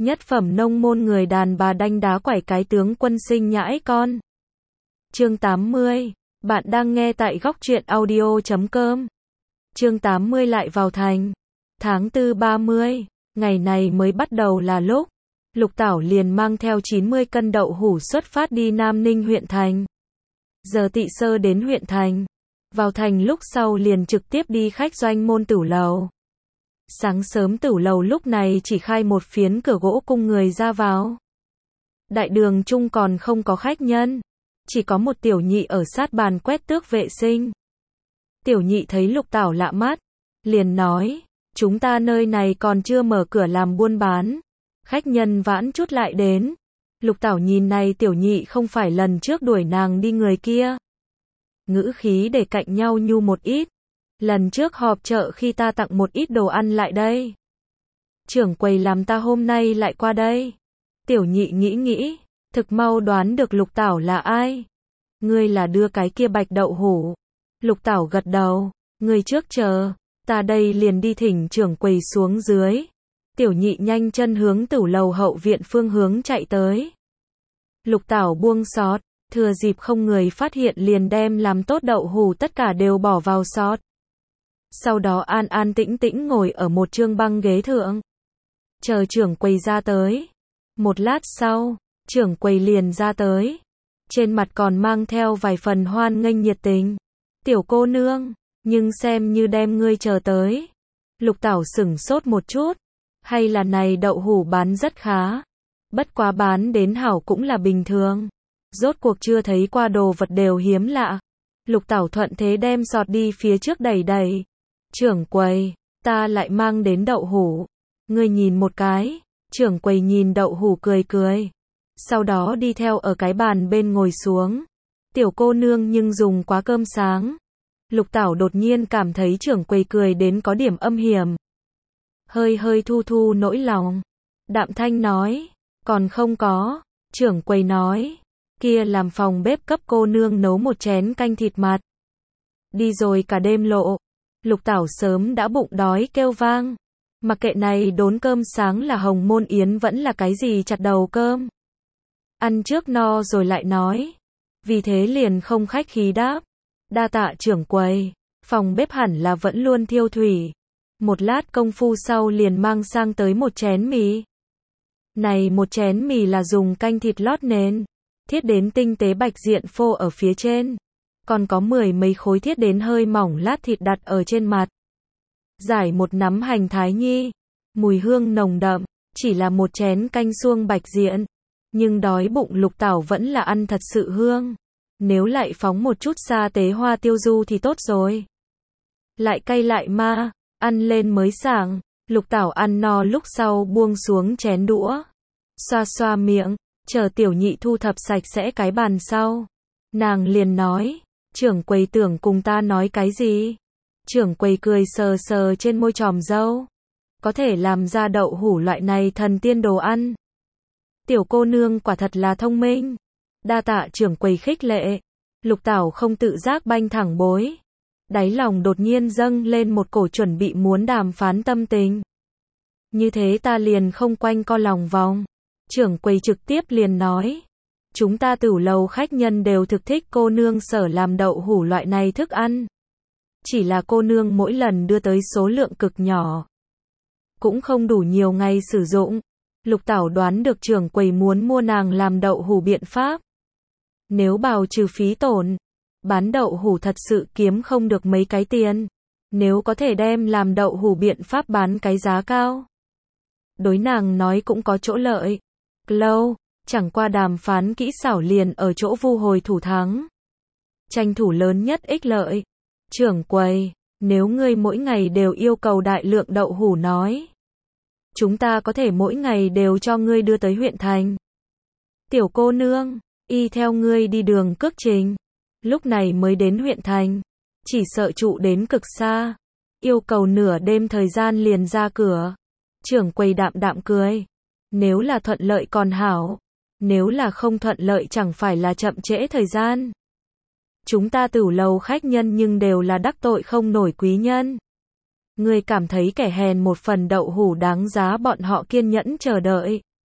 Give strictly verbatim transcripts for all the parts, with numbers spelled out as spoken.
Nhất phẩm nông môn người đàn bà đanh đá quẩy cái tướng quân sinh nhãi con. Chương tám mươi. Bạn đang nghe tại góc truyện audio chấm com. Chương tám mươi lại vào thành. Tháng tư ba mươi, ngày này mới bắt đầu là lúc Lục Tảo liền mang theo chín mươi cân đậu hũ xuất phát đi Nam Ninh huyện thành. Giờ Tị Sơ đến huyện thành. Vào thành lúc sau liền trực tiếp đi khách doanh môn tửu lầu. Sáng sớm tửu lầu lúc này chỉ khai một phiến cửa gỗ cung người ra vào. Đại đường chung còn không có khách nhân. Chỉ có một tiểu nhị ở sát bàn quét tước vệ sinh. Tiểu nhị thấy Lục Tảo lạ mắt. Liền nói, chúng ta nơi này còn chưa mở cửa làm buôn bán. Khách nhân vãn chút lại đến. Lục Tảo nhìn này tiểu nhị không phải lần trước đuổi nàng đi người kia. Ngữ khí để cạnh nhau nhu một ít. Lần trước họp chợ khi ta tặng một ít đồ ăn lại đây. Trưởng quầy làm ta hôm nay lại qua đây. Tiểu nhị nghĩ nghĩ, thực mau đoán được Lục Tảo là ai. Ngươi là đưa cái kia bạch đậu hũ. Lục Tảo gật đầu, ngươi trước chờ, ta đây liền đi thỉnh trưởng quầy xuống dưới. Tiểu nhị nhanh chân hướng tửu lầu hậu viện phương hướng chạy tới. Lục Tảo buông xót, thừa dịp không người phát hiện liền đem làm tốt đậu hũ tất cả đều bỏ vào xót. Sau đó an an tĩnh tĩnh ngồi ở một trương băng ghế thượng. Chờ trưởng quầy ra tới. Một lát sau, trưởng quầy liền ra tới. Trên mặt còn mang theo vài phần hoan nghênh nhiệt tình. Tiểu cô nương, nhưng xem như đem ngươi chờ tới. Lục Tảo sửng sốt một chút. Hay là này đậu hũ bán rất khá. Bất quá bán đến hảo cũng là bình thường. Rốt cuộc chưa thấy qua đồ vật đều hiếm lạ. Lục Tảo thuận thế đem giọt đi phía trước đẩy đẩy. Trưởng quầy, ta lại mang đến đậu hũ. Ngươi nhìn một cái. Trưởng quầy nhìn đậu hũ cười cười. Sau đó đi theo ở cái bàn bên ngồi xuống. Tiểu cô nương nhưng dùng quá cơm sáng. Lục Tảo đột nhiên cảm thấy trưởng quầy cười đến có điểm âm hiểm. Hơi hơi thu thu nỗi lòng. Đạm thanh nói, còn không có. Trưởng quầy nói, kia làm phòng bếp cấp cô nương nấu một chén canh thịt mặt. Đi rồi cả đêm lộ. Lục Tảo sớm đã bụng đói kêu vang. Mặc kệ này đốn cơm sáng là hồng môn yến vẫn là cái gì chặt đầu cơm. Ăn trước no rồi lại nói. Vì thế liền không khách khí đáp. Đa tạ trưởng quầy. Phòng bếp hẳn là vẫn luôn thiêu thủy. Một lát công phu sau liền mang sang tới một chén mì. Này một chén mì là dùng canh thịt lót nền. Thiết đến tinh tế bạch diện phô ở phía trên. Còn có mười mấy khối thiết đến hơi mỏng lát thịt đặt ở trên mặt. Giải một nắm hành thái nhi. Mùi hương nồng đậm. Chỉ là một chén canh suông bạch diện. Nhưng đói bụng Lục Tảo vẫn là ăn thật sự hương. Nếu lại phóng một chút sa tế hoa tiêu du thì tốt rồi. Lại cay lại ma. Ăn lên mới sảng. Lục Tảo ăn no lúc sau buông xuống chén đũa. Xoa xoa miệng. Chờ tiểu nhị thu thập sạch sẽ cái bàn sau. Nàng liền nói. Trưởng quầy tưởng cùng ta nói cái gì? Trưởng quầy cười sờ sờ trên môi tròm râu. Có thể làm ra đậu hũ loại này thần tiên đồ ăn. Tiểu cô nương quả thật là thông minh. Đa tạ trưởng quầy khích lệ. Lục Tảo không tự giác banh thẳng bối. Đáy lòng đột nhiên dâng lên một cổ chuẩn bị muốn đàm phán tâm tình. Như thế ta liền không quanh co lòng vòng. Trưởng quầy trực tiếp liền nói. Chúng ta tửu lầu khách nhân đều thực thích cô nương sở làm đậu hũ loại này thức ăn. Chỉ là cô nương mỗi lần đưa tới số lượng cực nhỏ. Cũng không đủ nhiều ngày sử dụng. Lục Tảo đoán được trưởng quầy muốn mua nàng làm đậu hũ biện pháp. Nếu bào trừ phí tổn. Bán đậu hũ thật sự kiếm không được mấy cái tiền. Nếu có thể đem làm đậu hũ biện pháp bán cái giá cao. Đối nàng nói cũng có chỗ lợi. Lâu, chẳng qua đàm phán kỹ xảo liền ở chỗ vu hồi thủ thắng. Tranh thủ lớn nhất ích lợi. Trưởng quầy, nếu ngươi mỗi ngày đều yêu cầu đại lượng đậu hũ nói. Chúng ta có thể mỗi ngày đều cho ngươi đưa tới huyện thành. Tiểu cô nương, y theo ngươi đi đường cước trình. Lúc này mới đến huyện thành. Chỉ sợ trụ đến cực xa. Yêu cầu nửa đêm thời gian liền ra cửa. Trưởng quầy đạm đạm cười. Nếu là thuận lợi còn hảo. Nếu là không thuận lợi chẳng phải là chậm trễ thời gian. Chúng ta tửu lầu khách nhân nhưng đều là đắc tội không nổi quý nhân. Ngươi cảm thấy kẻ hèn một phần đậu hũ đáng giá bọn họ kiên nhẫn chờ đợi.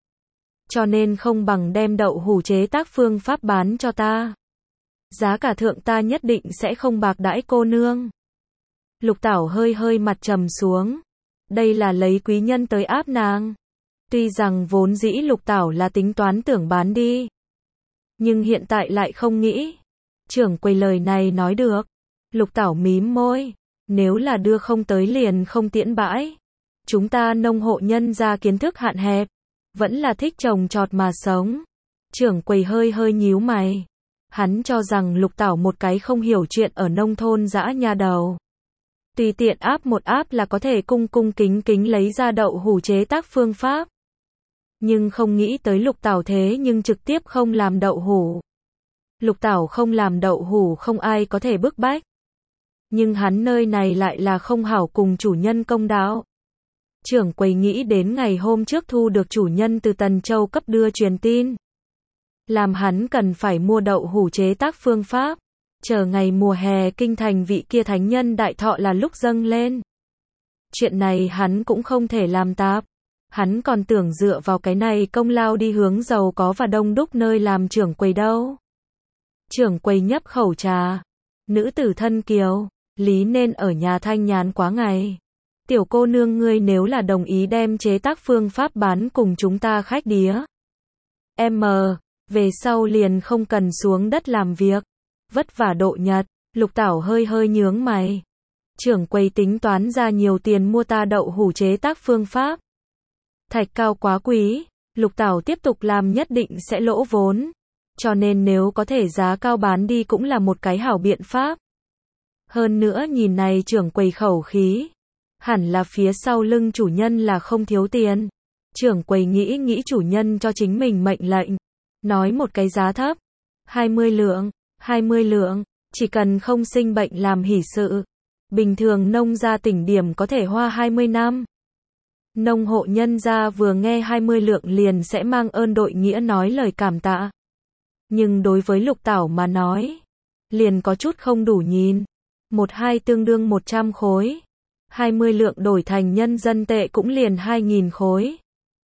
cho nên không bằng đem đậu hũ chế tác phương pháp bán cho ta. Giá cả thượng ta nhất định sẽ không bạc đãi cô nương. Lục Tảo hơi hơi mặt trầm xuống. Đây là lấy quý nhân tới áp nàng. Tuy rằng vốn dĩ Lục Tảo là tính toán tưởng bán đi, nhưng hiện tại lại không nghĩ. Trưởng quầy lời này nói được. Lục Tảo mím môi. Nếu là đưa không tới liền không tiễn bãi. Chúng ta nông hộ nhân ra kiến thức hạn hẹp, vẫn là thích trồng trọt mà sống. Trưởng quầy hơi hơi nhíu mày. Hắn cho rằng Lục Tảo một cái không hiểu chuyện ở nông thôn dã nha đầu. Tùy tiện áp một áp là có thể cung cung kính kính lấy ra đậu hũ chế tác phương pháp. Nhưng không nghĩ tới Lục Tảo thế nhưng trực tiếp không làm đậu hũ. Lục Tảo không làm đậu hũ không ai có thể bức bách. Nhưng hắn nơi này lại là không hảo cùng chủ nhân công đạo. Trưởng quầy nghĩ đến ngày hôm trước thu được chủ nhân từ Tần Châu cấp đưa truyền tin. Làm hắn cần phải mua đậu hũ chế tác phương pháp. Chờ ngày mùa hè kinh thành vị kia thánh nhân đại thọ là lúc dâng lên. Chuyện này hắn cũng không thể làm tạp. Hắn còn tưởng dựa vào cái này công lao đi hướng giàu có và đông đúc nơi làm trưởng quầy đâu. Trưởng quầy nhấp khẩu trà. Nữ tử thân kiều, lý nên ở nhà thanh nhàn quá ngày. Tiểu cô nương ngươi nếu là đồng ý đem chế tác phương pháp bán cùng chúng ta khách đía. Em mờ, về sau liền không cần xuống đất làm việc. Vất vả độ nhật, Lục Tảo hơi hơi nhướng mày. Trưởng quầy tính toán ra nhiều tiền mua ta đậu hũ chế tác phương pháp. Thạch cao quá quý, Lục Tảo tiếp tục làm nhất định sẽ lỗ vốn. Cho nên nếu có thể giá cao bán đi cũng là một cái hảo biện pháp. Hơn nữa nhìn này trưởng quầy khẩu khí. Hẳn là phía sau lưng chủ nhân là không thiếu tiền. Trưởng quầy nghĩ nghĩ chủ nhân cho chính mình mệnh lệnh. Nói một cái giá thấp. hai mươi lượng, hai mươi lượng, chỉ cần không sinh bệnh làm hỷ sự. Bình thường nông gia tỉnh điểm có thể hoa hai mươi năm. Nông hộ nhân gia vừa nghe hai mươi lượng liền sẽ mang ơn đội nghĩa nói lời cảm tạ. Nhưng đối với Lục Tảo mà nói, liền có chút không đủ nhìn. Một hai tương đương một trăm khối. hai mươi lượng đổi thành nhân dân tệ cũng liền hai nghìn khối.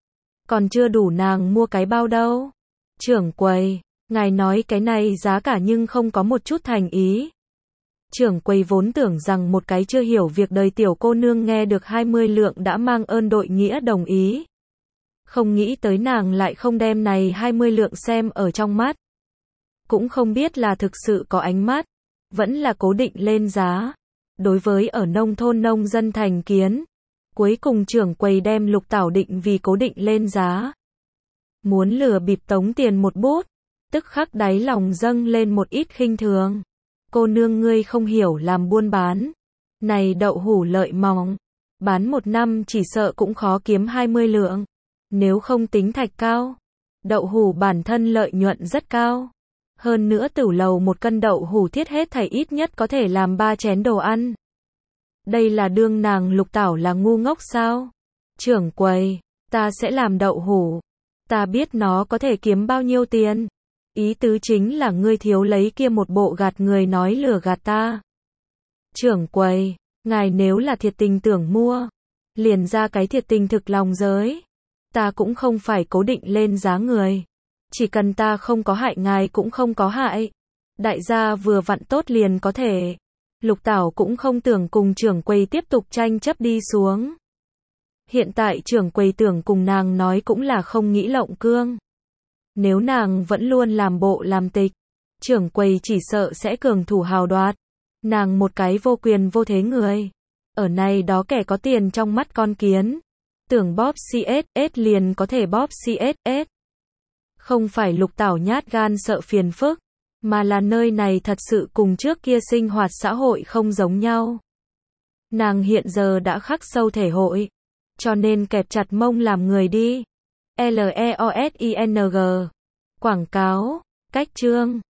Còn chưa đủ nàng mua cái bao đâu. Trưởng quầy, ngài nói cái này giá cả nhưng không có một chút thành ý. Trưởng quầy vốn tưởng rằng một cái chưa hiểu việc đời tiểu cô nương nghe được hai mươi lượng đã mang ơn đội nghĩa đồng ý. Không nghĩ tới nàng lại không đem này hai mươi lượng xem ở trong mắt. Cũng không biết là thực sự có ánh mắt, vẫn là cố định lên giá. Đối với ở nông thôn nông dân thành kiến, cuối cùng trưởng quầy đem Lục Tảo định vì cố định lên giá. Muốn lừa bịp tống tiền một bút, tức khắc đáy lòng dâng lên một ít khinh thường. Cô nương ngươi không hiểu làm buôn bán. Này đậu hũ lợi mỏng, bán một năm chỉ sợ cũng khó kiếm hai mươi lượng. Nếu không tính thạch cao, đậu hũ bản thân lợi nhuận rất cao. Hơn nữa tửu lầu một cân đậu hũ thiết hết thảy ít nhất có thể làm ba chén đồ ăn. Đây là đương nàng Lục Tảo là ngu ngốc sao? Trưởng quầy, ta sẽ làm đậu hũ. Ta biết nó có thể kiếm bao nhiêu tiền. Ý tứ chính là ngươi thiếu lấy kia một bộ gạt người nói lừa gạt ta. Trưởng quầy, ngài nếu là thiệt tình tưởng mua, liền ra cái thiệt tình thực lòng giới. Ta cũng không phải cố định lên giá người. Chỉ cần ta không có hại ngài cũng không có hại. Đại gia vừa vặn tốt liền có thể. Lục Tảo cũng không tưởng cùng trưởng quầy tiếp tục tranh chấp đi xuống. Hiện tại trưởng quầy tưởng cùng nàng nói cũng là không nghĩ lộng cương. Nếu nàng vẫn luôn làm bộ làm tịch, trưởng quầy chỉ sợ sẽ cường thủ hào đoạt. Nàng một cái vô quyền vô thế người. Ở này đó kẻ có tiền trong mắt con kiến. Tưởng bóp xê ét ét liền có thể bóp xê ét ét. Không phải Lục Tảo nhát gan sợ phiền phức, mà là nơi này thật sự cùng trước kia sinh hoạt xã hội không giống nhau. Nàng hiện giờ đã khắc sâu thể hội, cho nên kẹp chặt mông làm người đi. L E O S I N G. Quảng cáo, cách chương.